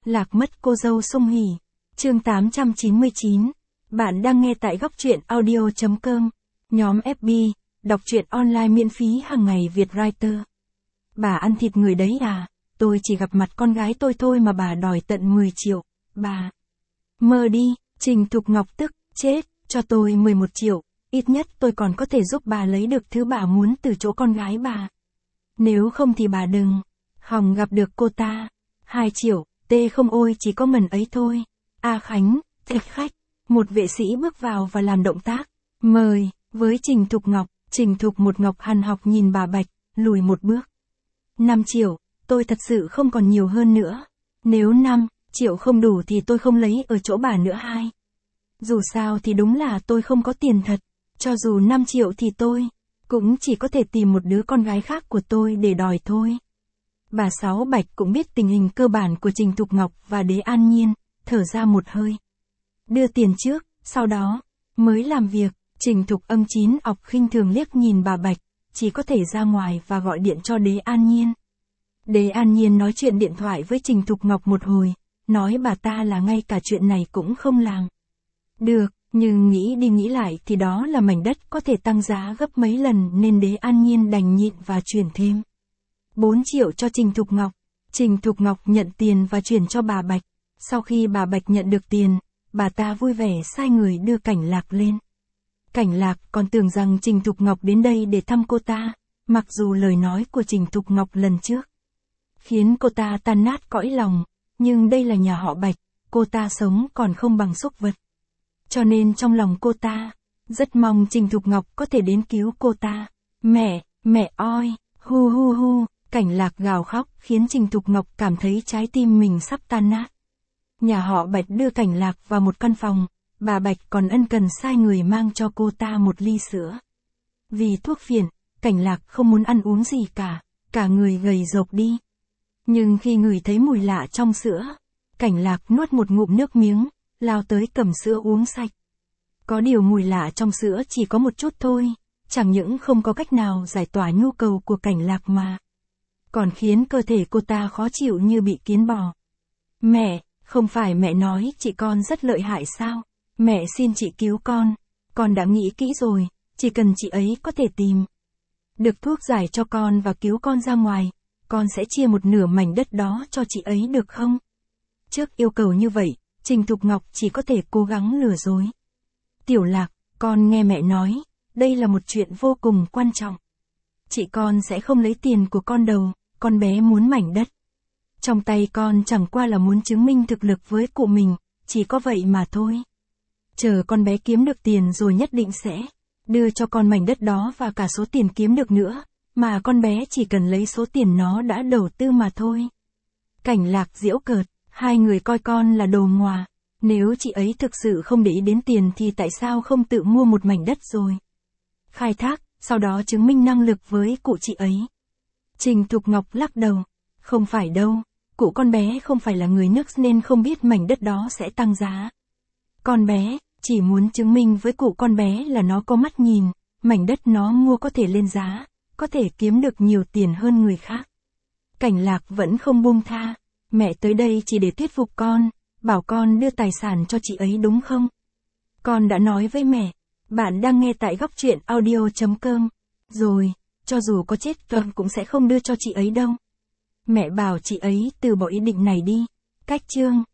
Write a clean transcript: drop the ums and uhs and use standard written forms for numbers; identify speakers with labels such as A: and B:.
A: Lạc mất cô dâu Song Hỷ. Chương 899. Bạn đang nghe tại góc truyện audio.com. Nhóm FB, đọc truyện online miễn phí hàng ngày Vietwriter. Bà ăn thịt người đấy à? Tôi chỉ gặp mặt con gái tôi thôi mà bà đòi tận 10 triệu. Bà mơ đi. Trình Thục Ngọc tức chết, cho tôi 11 triệu, ít nhất tôi còn có thể giúp bà lấy được thứ bà muốn từ chỗ con gái bà. Nếu không thì bà đừng hòng gặp được cô ta. 2 triệu, tê không ôi chỉ có mần ấy thôi. A Khánh, thích khách. Một vệ sĩ bước vào và làm động tác mời với Trình Thục Ngọc. Trình Thục một Ngọc hằn học nhìn bà Bạch, lùi một bước. 5 triệu, tôi thật sự không còn nhiều hơn nữa. Nếu 5 triệu không đủ thì tôi không lấy ở chỗ bà nữa. Dù sao thì đúng là tôi không có tiền thật. Cho dù 5 triệu thì tôi cũng chỉ có thể tìm một đứa con gái khác của tôi để đòi thôi. Bà Sáu Bạch cũng biết tình hình cơ bản của Trình Thục Ngọc và Đế An Nhiên, thở ra một hơi. Đưa tiền trước, sau đó mới làm việc. Trình Thục Âm chín ọc khinh thường liếc nhìn bà Bạch, chỉ có thể ra ngoài và gọi điện cho Đế An Nhiên. Đế An Nhiên nói chuyện điện thoại với Trình Thục Ngọc một hồi, nói bà ta là ngay cả chuyện này cũng không làm được, nhưng nghĩ đi nghĩ lại thì đó là mảnh đất có thể tăng giá gấp mấy lần nên Đế An Nhiên đành nhịn và chuyển thêm 4 triệu cho Trình Thục Ngọc. Trình Thục Ngọc nhận tiền và chuyển cho bà Bạch. Sau khi bà Bạch nhận được tiền, bà ta vui vẻ sai người đưa Cảnh Lạc lên. Cảnh Lạc còn tưởng rằng Trình Thục Ngọc đến đây để thăm cô ta, mặc dù lời nói của Trình Thục Ngọc lần trước khiến cô ta tan nát cõi lòng, nhưng đây là nhà họ Bạch, cô ta sống còn không bằng súc vật. Cho nên trong lòng cô ta rất mong Trình Thục Ngọc có thể đến cứu cô ta. Mẹ oi, hu hu hu, Cảnh Lạc gào khóc khiến Trình Thục Ngọc cảm thấy trái tim mình sắp tan nát. Nhà họ Bạch đưa Cảnh Lạc vào một căn phòng, bà Bạch còn ân cần sai người mang cho cô ta một ly sữa. Vì thuốc phiện, Cảnh Lạc không muốn ăn uống gì cả người gầy rộc đi. Nhưng khi ngửi thấy mùi lạ trong sữa, Cảnh Lạc nuốt một ngụm nước miếng, lao tới cầm sữa uống sạch. Có điều mùi lạ trong sữa chỉ có một chút thôi, chẳng những không có cách nào giải tỏa nhu cầu của Cảnh Lạc mà còn khiến cơ thể cô ta khó chịu như bị kiến bò. Mẹ, không phải mẹ nói chị con rất lợi hại sao? Mẹ xin chị cứu con đã nghĩ kỹ rồi, chỉ cần chị ấy có thể tìm được thuốc giải cho con và cứu con ra ngoài, con sẽ chia một nửa mảnh đất đó cho chị ấy được không? Trước yêu cầu như vậy, Trình Thục Ngọc chỉ có thể cố gắng lừa dối. Tiểu Lạc, con nghe mẹ nói, đây là một chuyện vô cùng quan trọng. Chị con sẽ không lấy tiền của con đâu, con bé muốn mảnh đất trong tay con chẳng qua là muốn chứng minh thực lực với cụ mình, chỉ có vậy mà thôi. Chờ con bé kiếm được tiền rồi nhất định sẽ đưa cho con mảnh đất đó và cả số tiền kiếm được nữa, mà con bé chỉ cần lấy số tiền nó đã đầu tư mà thôi. Cảnh Lạc giễu cợt, hai người coi con là đồ ngòa, nếu chị ấy thực sự không để ý đến tiền thì tại sao không tự mua một mảnh đất rồi khai thác, sau đó chứng minh năng lực với cụ chị ấy. Trình Thục Ngọc lắc đầu, không phải đâu, cụ con bé không phải là người nước nên không biết mảnh đất đó sẽ tăng giá. Con bé chỉ muốn chứng minh với cụ con bé là nó có mắt nhìn, mảnh đất nó mua có thể lên giá, có thể kiếm được nhiều tiền hơn người khác. Cảnh Lạc vẫn không buông tha, mẹ tới đây chỉ để thuyết phục con, bảo con đưa tài sản cho chị ấy đúng không? Con đã nói với mẹ, bạn đang nghe tại góc truyện audio.com, rồi, cho dù có chết con cũng sẽ không đưa cho chị ấy đâu. Mẹ bảo chị ấy từ bỏ ý định này đi. Cách chương